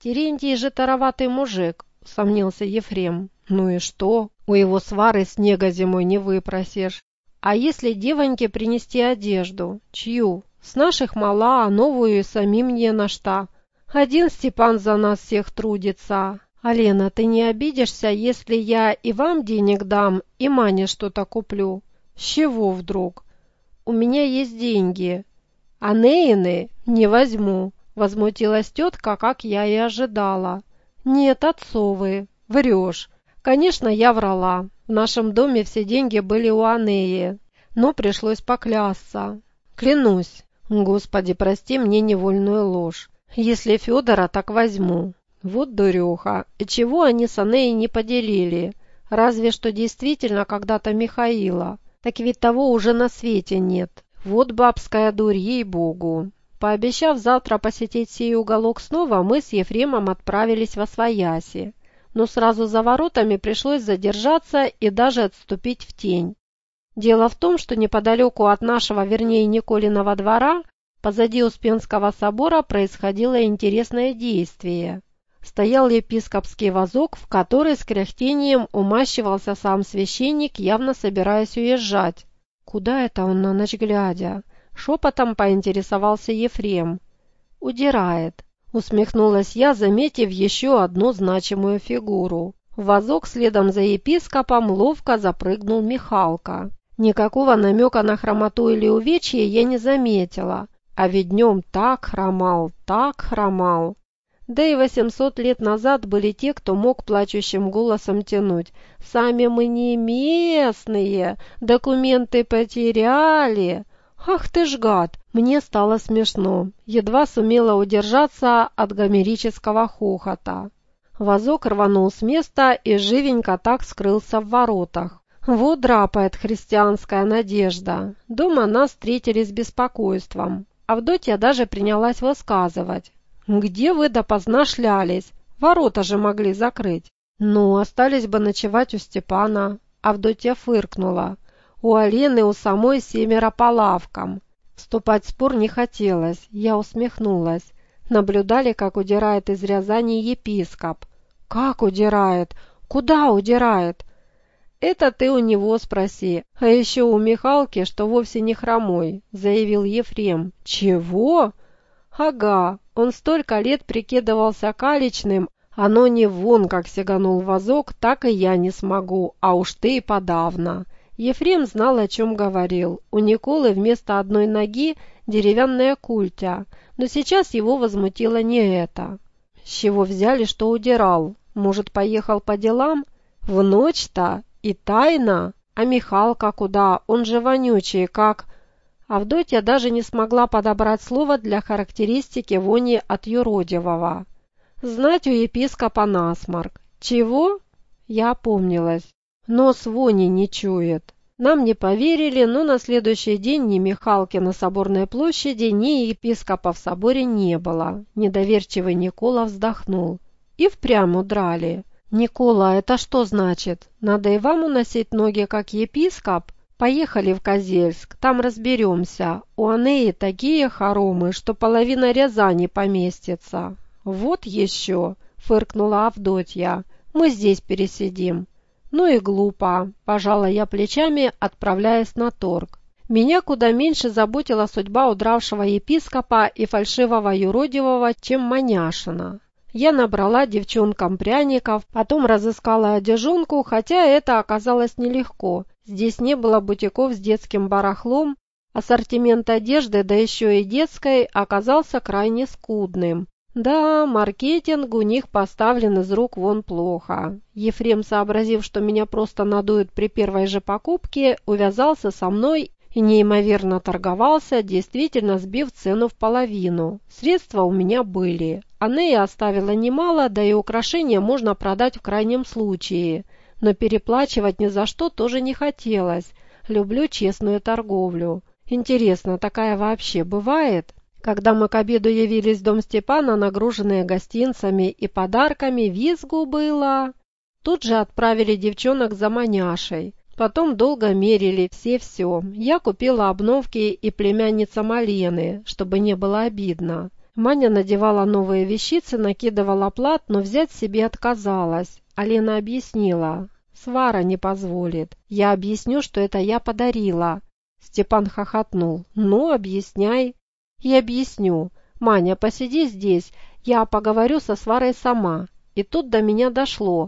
Терентий же тароватый мужик, усомнился Ефрем. Ну и что? У его свары снега зимой не выпросишь. А если девоньке принести одежду? Чью? С наших мала, а новую и самим не на что. Один Степан за нас всех трудится. Алена, ты не обидишься, если я и вам денег дам, и Мане что-то куплю? С чего вдруг? У меня есть деньги. А Нейны не возьму. Возмутилась тетка, как я и ожидала. Нет, отцовы. Врешь. Конечно, я врала. В нашем доме все деньги были у Анеи. Но пришлось поклясться. Клянусь. Господи, прости мне невольную ложь. Если Федора, так возьму. Вот дуреха. И чего они с Анеей не поделили? Разве что действительно когда-то Михаила. Так ведь того уже на свете нет. Вот бабская дурь, ей-богу. Пообещав завтра посетить сей уголок снова, мы с Ефремом отправились восвояси. Но сразу за воротами пришлось задержаться и даже отступить в тень. Дело в том, что неподалеку от нашего, вернее Николиного двора, позади Успенского собора происходило интересное действие. Стоял епископский вазок, в который с кряхтением умащивался сам священник, явно собираясь уезжать. Куда это он на ночь глядя? Шепотом поинтересовался Ефрем. «Удирает», — усмехнулась я, заметив еще одну значимую фигуру. В вазок следом за епископом ловко запрыгнул Михалка. Никакого намека на хромоту или увечье я не заметила, а ведь днем так хромал. Да и 800 лет назад были те, кто мог плачущим голосом тянуть. «Сами мы не местные, документы потеряли». «Ах ты ж гад!» Мне стало смешно. Едва сумела удержаться от гомерического хохота. Вазок рванул с места и живенько так скрылся в воротах. Вот драпает христианская надежда. Дома нас встретили с беспокойством. Авдотья даже принялась высказывать. «Где вы допоздна шлялись? Ворота же могли закрыть». «Ну, остались бы ночевать у Степана». Авдотья фыркнула. У Алены у самой 7 по лавкам. Вступать в спор не хотелось, я усмехнулась. Наблюдали, как удирает из Рязани епископ. «Как удирает? Куда удирает?» «Это ты у него спроси. А еще у Михалки, что вовсе не хромой», — заявил Ефрем. «Чего?» «Ага, он столько лет прикидывался калечным, оно не вон как сиганул вазок, так и я не смогу, а уж ты и подавно». Ефрем знал, о чем говорил. У Николы вместо одной ноги деревянная культя, но сейчас его возмутило не это. С чего взяли, что удирал? Может, поехал по делам? В ночь-то? И тайно? А Михалка куда? Он же вонючий, как... Авдотья даже не смогла подобрать слово для характеристики вони от юродивого. Знать у епископа насморк. Чего? Я опомнилась. Нос вони не чует. Нам не поверили, но на следующий день ни Михалки на Соборной площади, ни епископа в соборе не было. Недоверчивый Никола вздохнул. И впрямь удрали. «Никола, это что значит? Надо и вам уносить ноги, как епископ? Поехали в Козельск, там разберемся. У Анеи такие хоромы, что половина Рязани поместится». «Вот еще!» – фыркнула Авдотья. «Мы здесь пересидим». «Ну и глупо», – пожала я плечами, отправляясь на торг. Меня куда меньше заботила судьба удравшего епископа и фальшивого юродивого, чем Маняшина. Я набрала девчонкам пряников, потом разыскала одежонку, хотя это оказалось нелегко. Здесь не было бутиков с детским барахлом, ассортимент одежды, да еще и детской, оказался крайне скудным. Да, маркетинг у них поставлен из рук вон плохо. Ефрем, сообразив, что меня просто надуют при первой же покупке, увязался со мной и неимоверно торговался, действительно сбив цену в половину. Средства у меня были. Анея оставила немало, да и украшения можно продать в крайнем случае. Но переплачивать ни за что тоже не хотелось. Люблю честную торговлю. Интересно, такая вообще бывает? Когда мы к обеду явились в дом Степана, нагруженные гостинцами и подарками, визгу было. Тут же отправили девчонок за Маняшей. Потом долго мерили все. Я купила обновки и племянницам Алены, чтобы не было обидно. Маня надевала новые вещицы, накидывала плат, но взять себе отказалась. А Лена объяснила. Свара не позволит. Я объясню, что это я подарила. Степан хохотнул. Ну, объясняй. И объясню. Маня, посиди здесь, я поговорю со Сварой сама. И тут до меня дошло.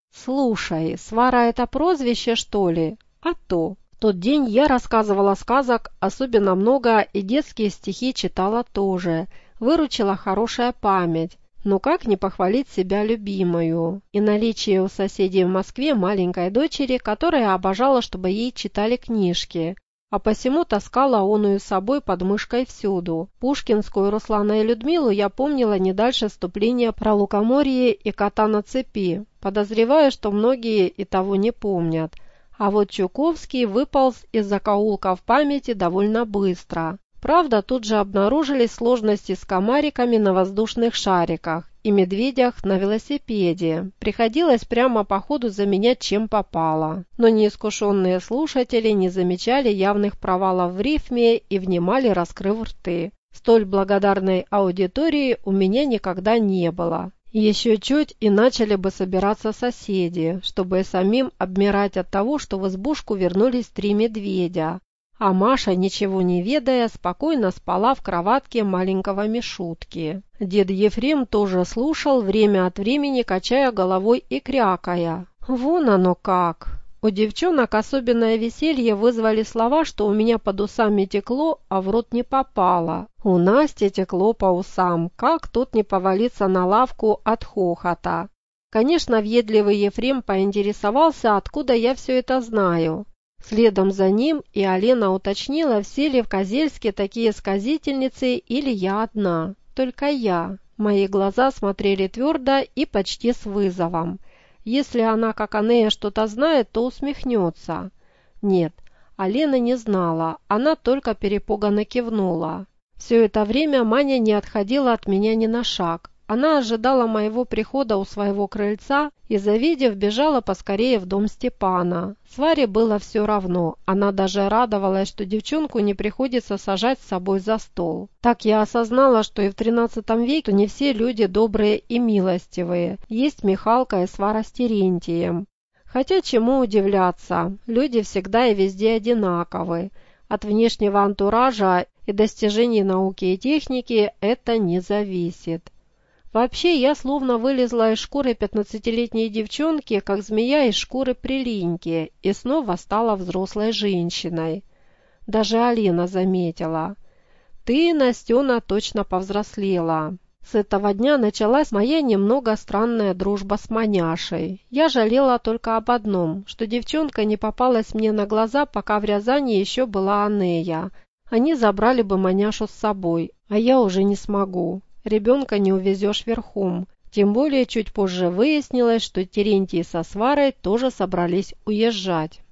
Слушай, Свара это прозвище, что ли? А то. В тот день я рассказывала сказок особенно много и детские стихи читала тоже. Выручила хорошая память. Но как не похвалить себя любимую? И наличие у соседей в Москве маленькой дочери, которая обожала, чтобы ей читали книжки. А посему таскала оную с собой под мышкой всюду. Пушкинскую Руслана и Людмилу я помнила не дальше вступления про лукоморье и кота на цепи. Подозреваю, что многие и того не помнят. А вот Чуковский выполз из закоулков памяти довольно быстро. Правда, тут же обнаружились сложности с комариками на воздушных шариках и медведях на велосипеде. Приходилось прямо по ходу заменять чем попало. Но неискушенные слушатели не замечали явных провалов в рифме и внимали, раскрыв рты. Столь благодарной аудитории у меня никогда не было. Еще чуть и начали бы собираться соседи, чтобы самим обмирать от того, что в избушку вернулись 3 медведя. А Маша, ничего не ведая, спокойно спала в кроватке маленького Мишутки. Дед Ефрем тоже слушал, время от времени качая головой и крякая. Вон оно как! У девчонок особенное веселье вызвали слова, что у меня под усами текло, а в рот не попало. У Насти текло по усам, как тут не повалиться на лавку от хохота. Конечно, въедливый Ефрем поинтересовался, откуда я все это знаю. Следом за ним и Алена уточнила, все ли в Козельске такие сказительницы или я одна. Только я. Мои глаза смотрели твердо и почти с вызовом. Если она, как Анея, что-то знает, то усмехнется. Нет, Алена не знала, она только перепуганно кивнула. Все это время Маня не отходила от меня ни на шаг. Она ожидала моего прихода у своего крыльца и, завидев, бежала поскорее в дом Степана. Сваре было все равно, она даже радовалась, что девчонку не приходится сажать с собой за стол. Так я осознала, что и в XIII веке не все люди добрые и милостивые, есть Михалка и Свара с Терентием. Хотя чему удивляться, люди всегда и везде одинаковы. От внешнего антуража и достижений науки и техники это не зависит. Вообще, я словно вылезла из шкуры 15-летней девчонки, как змея из шкуры прилиньки, и снова стала взрослой женщиной. Даже Алена заметила. «Ты, Настена, точно повзрослела». С этого дня началась моя немного странная дружба с Маняшей. Я жалела только об одном, что девчонка не попалась мне на глаза, пока в Рязани еще была Анея. Они забрали бы Маняшу с собой, а я уже не смогу. Ребенка не увезешь верхом. Тем более чуть позже выяснилось, что Терентий со Сварой тоже собрались уезжать.